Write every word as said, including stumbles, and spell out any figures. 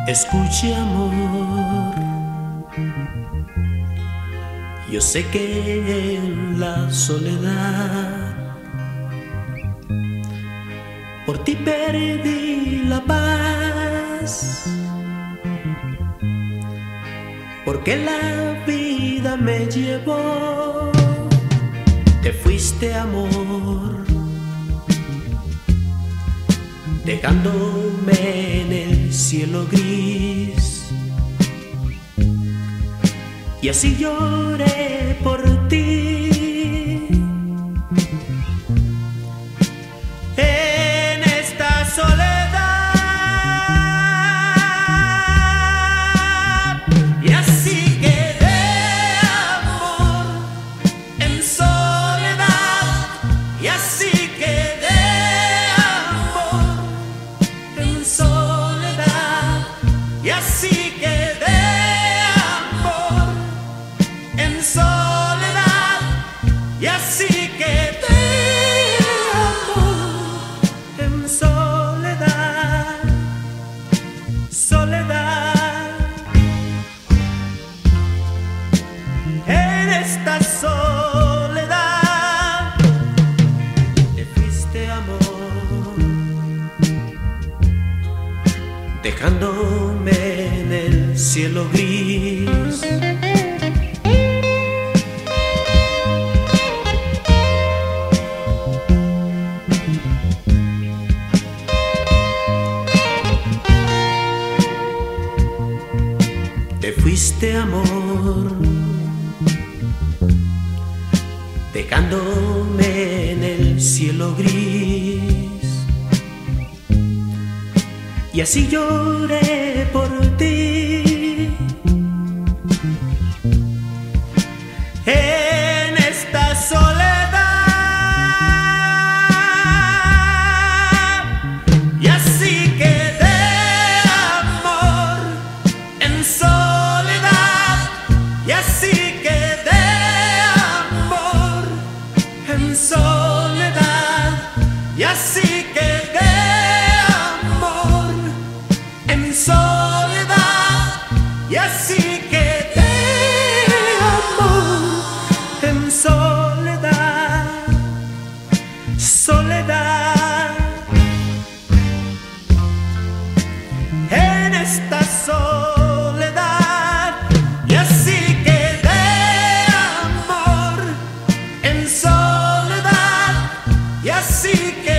Escuche, amor, yo sé que en la soledad por ti perdí la paz, porque la vida me llevó. Te fuiste, amor, dejándome en el cielo gris, y así lloré por ti. En esta soledad, y así quedé, amor, en soledad, y así quedé, amor, en soledad, y así quedé, amor, en soledad, y así quedé, amor, en soledad, soledad. En esta soledad te fuiste, amor, dejándome en el cielo gris. Te fuiste, amor, dejándome en el cielo gris, y así lloré por ti. En esta soledad, y así quedé, amor, en soledad, y así quedé, amor, en soledad, y así quedé, amor, en soledad, y así quedé, amor, en soledad, soledad. En esta soledad, y así quedé, amor, en soledad, y así quedé.